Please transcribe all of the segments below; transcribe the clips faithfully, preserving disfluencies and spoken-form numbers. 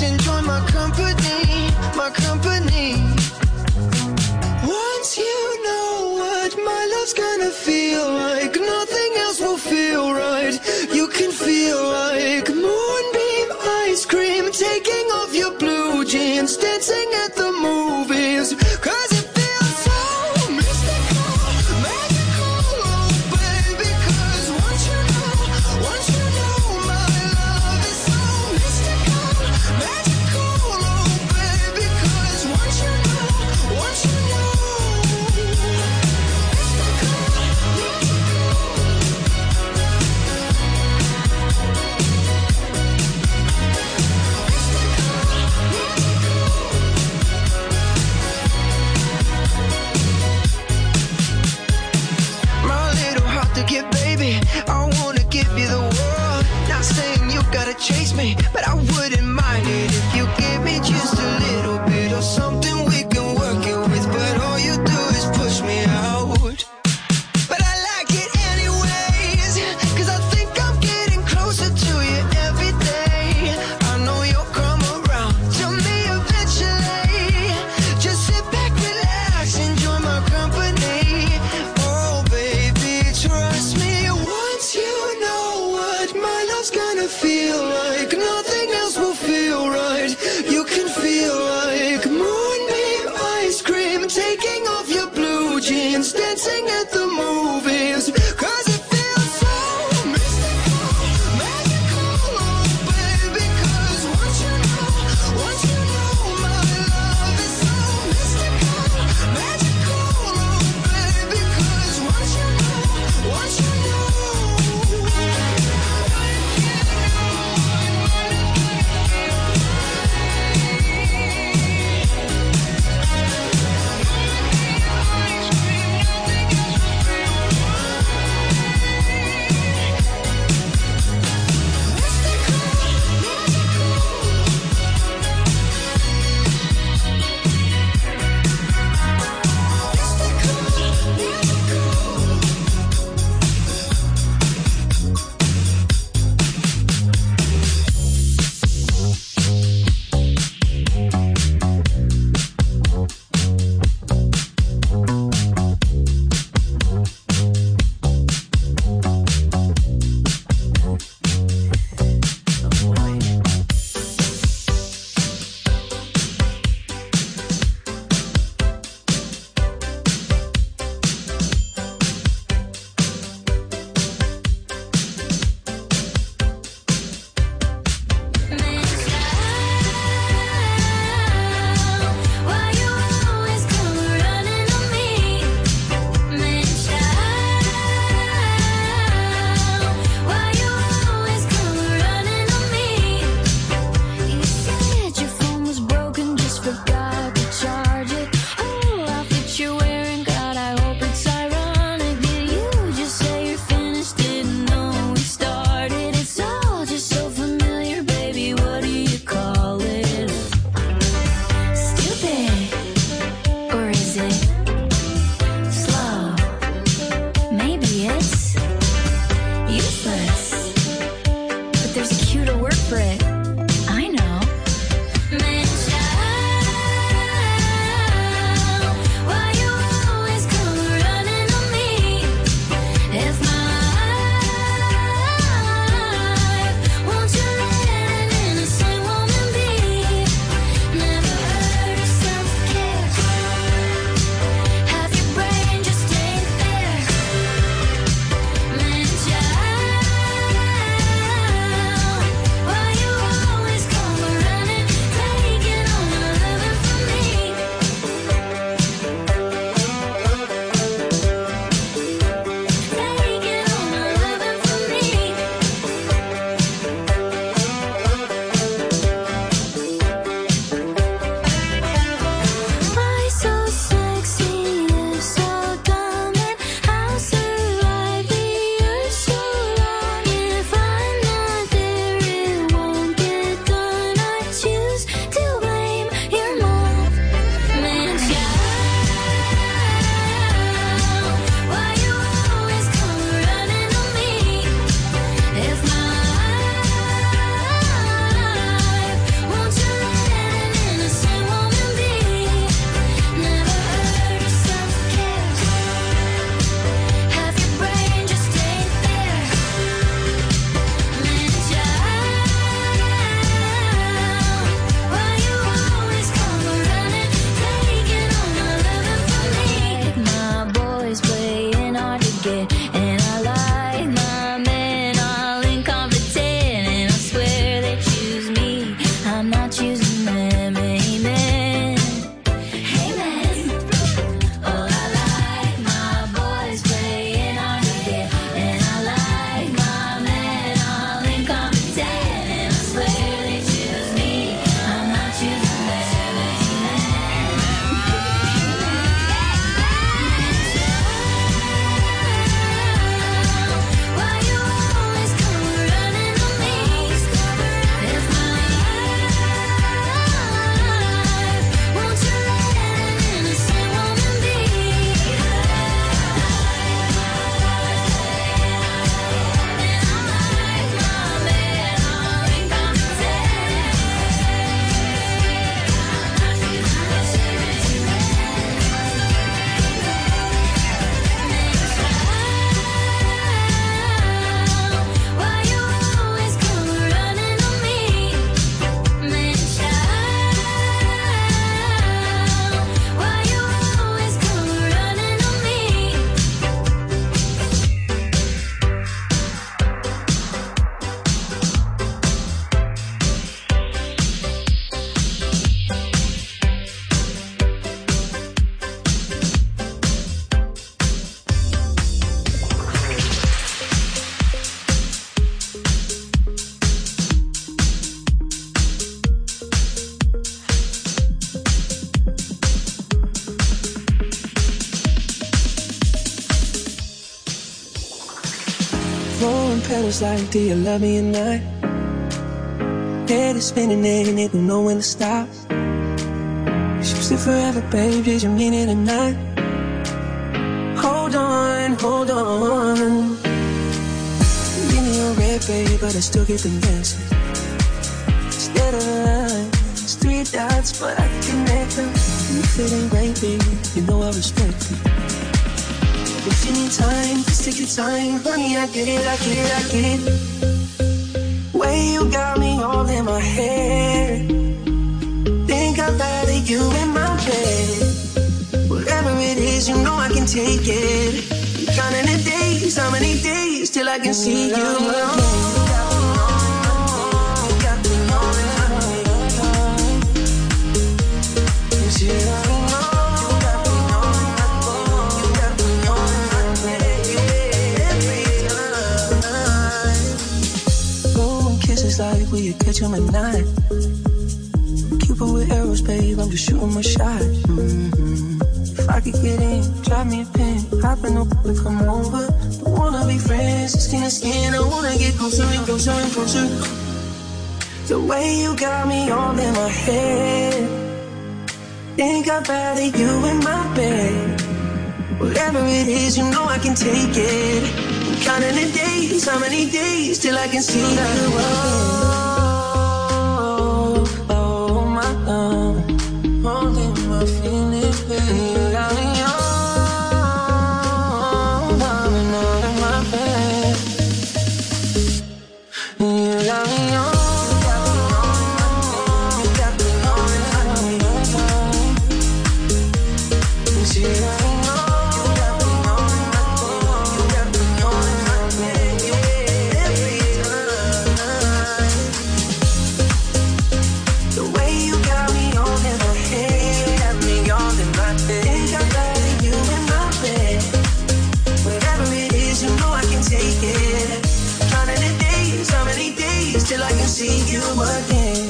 enjoy my company, my company. Once you know what my love's gonna feel like, nothing else will feel right. You can feel like moonbeam ice cream, taking off your blue jeans, dancing at the movies. Cause it feels so mystical, magical, oh baby. Cause once you know, once you know my love is so mystical, magical. I'm not choosing them, amen. Amen. Oh, I like my boys playing hard to get, and I like my men all incompetent, and I swear they choose me. I'm not choosing them, amen. Why you always come running on me? It's my life. Won't you let an innocent woman be? And I like my men all incompetent. Why you always come running on me? Man, child, why you always come running on me? Throwing petals like, do you love me or not? Head is spinning and it don't know when to stop. She said forever, babe, did you mean it or not? Hold on, hold on. Give me your red, babe, but I still get them dancing. Instead of a line, it's three dots, but I can connect them. You feeling great, baby, you know I respect it. If you need time, just take your time. Honey, I get it, I get it, I get it. Way you got me all in my head. Think I'd rather you in my bed. Whatever it is, you know I can take it. Counting the days, how many days till I can see you again? Like will you catch him at night? Cupid with arrows, babe, I'm just shooting my shot. Mm-hmm. If I could get in, drop me a pin, hop in the to come over. Don't wanna be friends, skin to skin. I wanna get closer and closer and closer. The way you got me all in my head. Think I'd rather you in my bed. Whatever it is, you know I can take it. Counting the days, how many days till I can see you again? Oh, oh, my love, holding my feelings, baby. You got me on, darling, all in my bed. You got me on. Till I can see you again.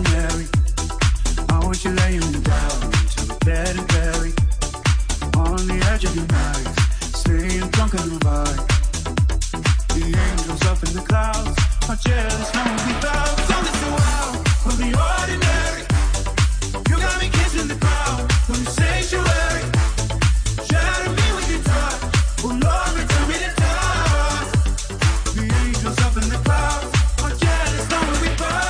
On the edge of your night, staying drunk on your vibe. The angels up in the clouds are jealous, no one without. Don't miss a while from the ordinary. You got me kissing the ground from the sanctuary. Shatter me with your touch, oh Lord, return me to touch. The angels up in the clouds are jealous, no one without.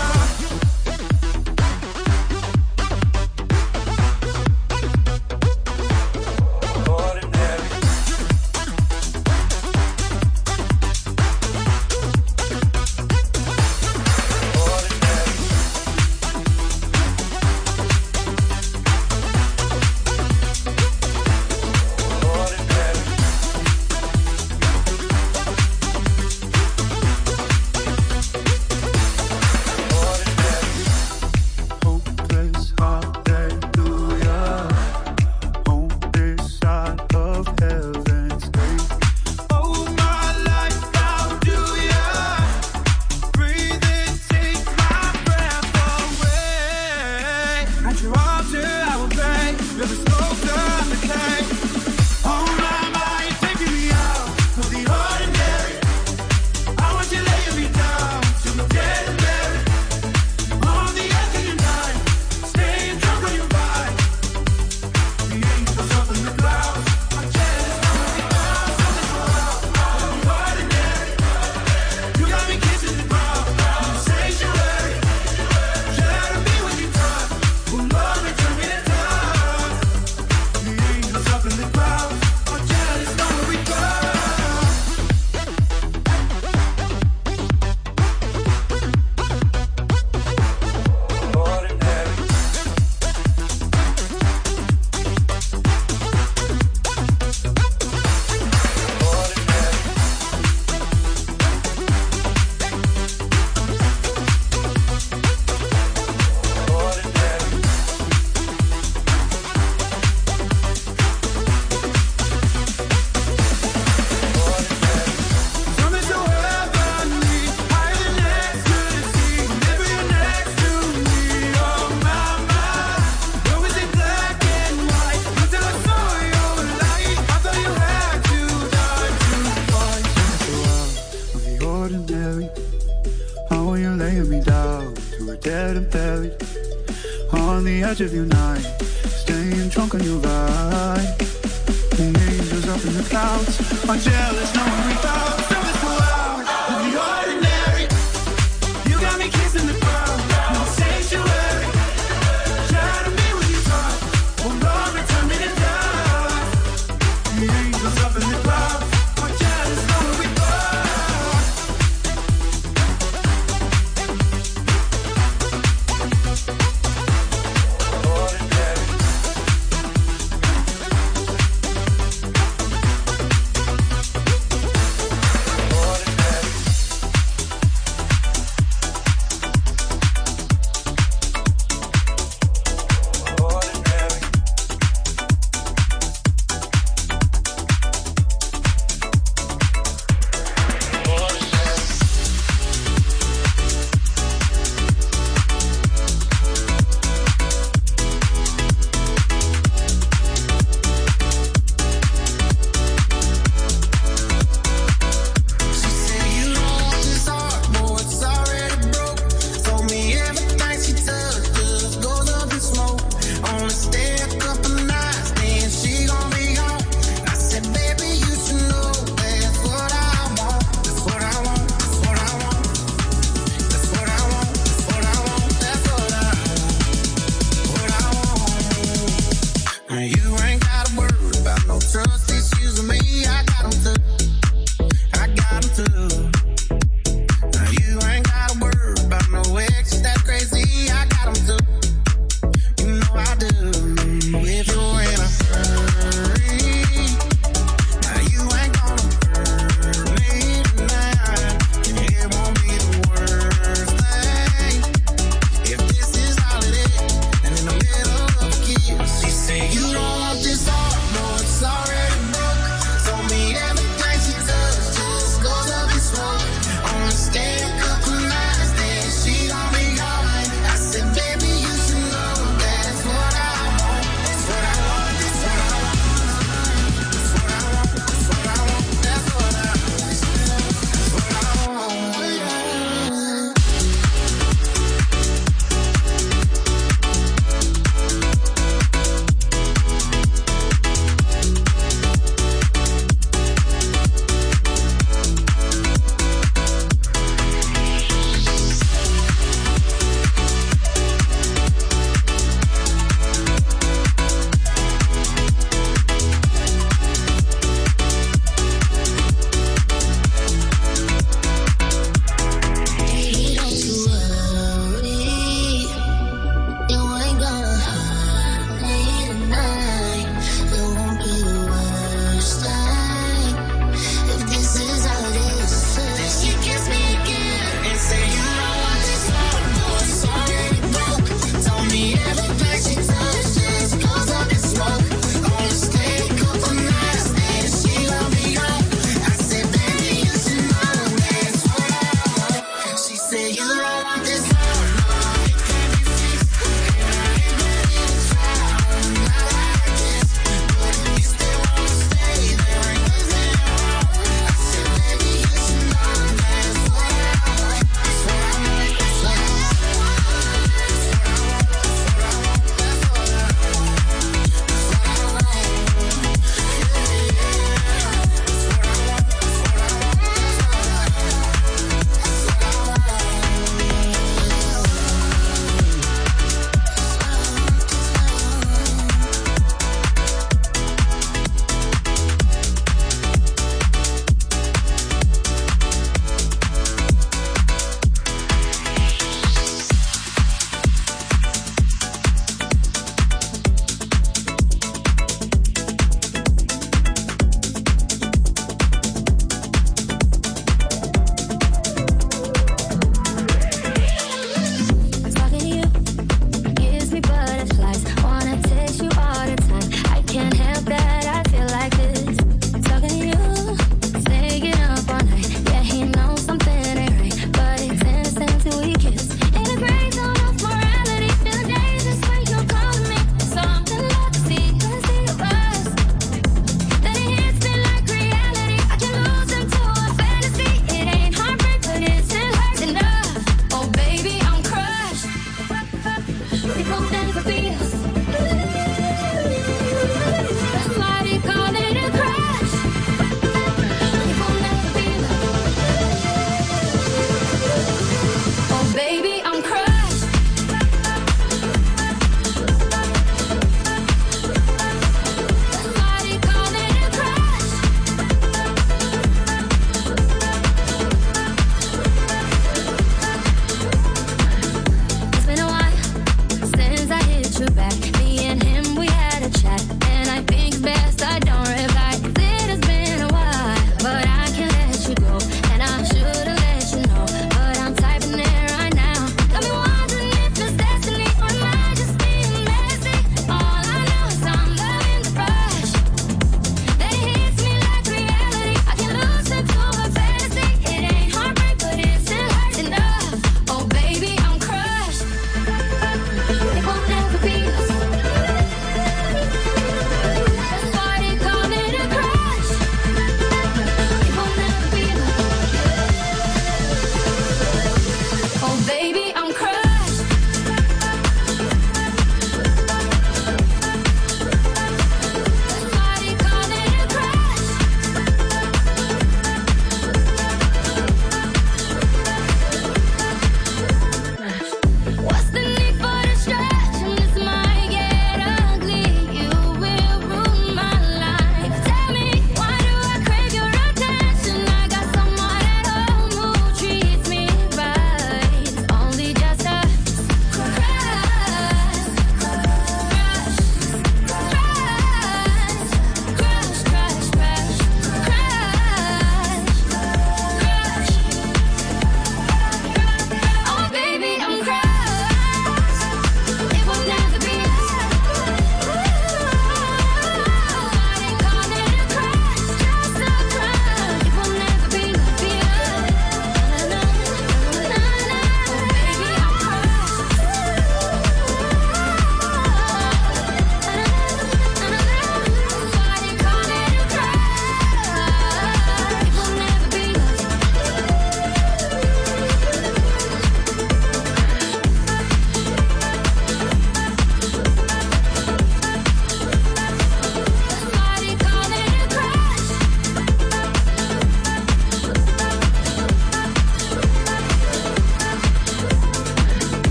Of your night, staying drunk on your vibe. The angels up in the clouds are jealous, no one without. So it's so loud of the ordinary. You got me kissing the ground in the sanctuary. Shatter me with your touch, oh Lord, return me to dust. The angels up in the clouds are jealous, no one without.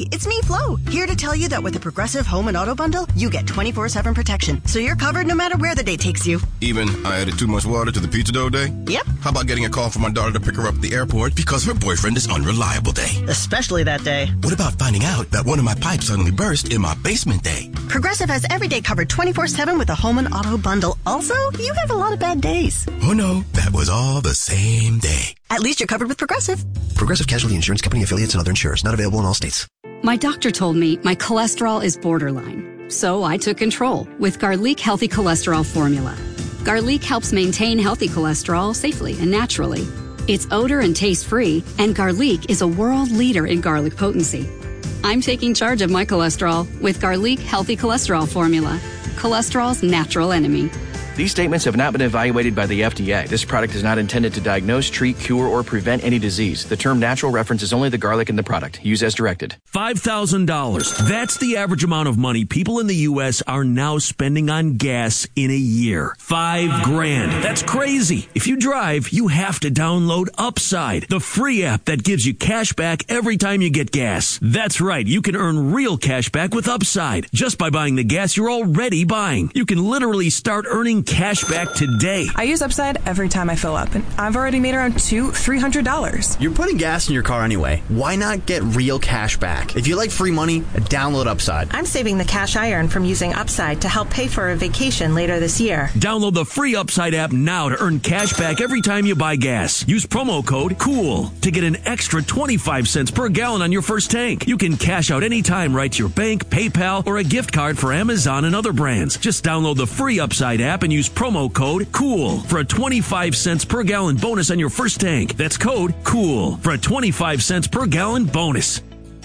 Hey, it's me, Flo, here to tell you that with the Progressive Home and Auto Bundle, you get twenty-four seven protection, so you're covered no matter where the day takes you. Even I added too much water to the pizza dough day? Yep. How about getting a call from my daughter to pick her up at the airport because her boyfriend is unreliable day? Especially that day. What about finding out that one of my pipes suddenly burst in my basement day? Progressive has every day covered twenty-four seven with the Home and Auto Bundle. Also, you have a lot of bad days. Oh no, that was all the same day. At least you're covered with Progressive. Progressive Casualty Insurance Company affiliates and other insurers. Not available in all states. My doctor told me my cholesterol is borderline, so I took control with Garlic Healthy Cholesterol Formula. Garlic helps maintain healthy cholesterol safely and naturally. It's odor and taste-free, and Garlic is a world leader in garlic potency. I'm taking charge of my cholesterol with Garlic Healthy Cholesterol Formula, cholesterol's natural enemy. These statements have not been evaluated by the F D A. This product is not intended to diagnose, treat, cure, or prevent any disease. The term natural references only the garlic in the product. Use as directed. five thousand dollars. That's the average amount of money people in the U S are now spending on gas in a year. Five grand. That's crazy. If you drive, you have to download Upside, the free app that gives you cash back every time you get gas. That's right. You can earn real cash back with Upside just by buying the gas you're already buying. You can literally start earning cash back today. I use Upside every time I fill up, and I've already made around two, three hundred dollars. You're putting gas in your car anyway. Why not get real cash back? If you like free money, download Upside. I'm saving the cash I earn from using Upside to help pay for a vacation later this year. Download the free Upside app now to earn cash back every time you buy gas. Use promo code COOL to get an extra twenty-five cents per gallon on your first tank. You can cash out anytime right to your bank, PayPal, or a gift card for Amazon and other brands. Just download the free Upside app and use promo code COOL for a twenty-five cents per gallon bonus on your first tank. That's code COOL for a twenty-five cents per gallon bonus.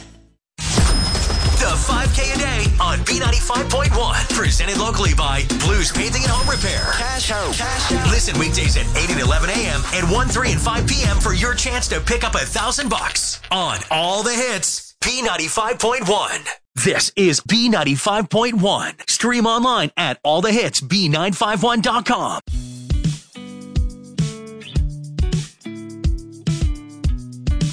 The five K a day on B ninety-five point one. Presented locally by Blues Painting and Home Repair. Cash out. Cash out. Listen weekdays at eight and eleven a.m. and one, three, and five p.m. for your chance to pick up a thousand bucks on all the hits. B ninety-five point one. This is B ninety-five point one. Stream online at all the hits B nine five one dot com.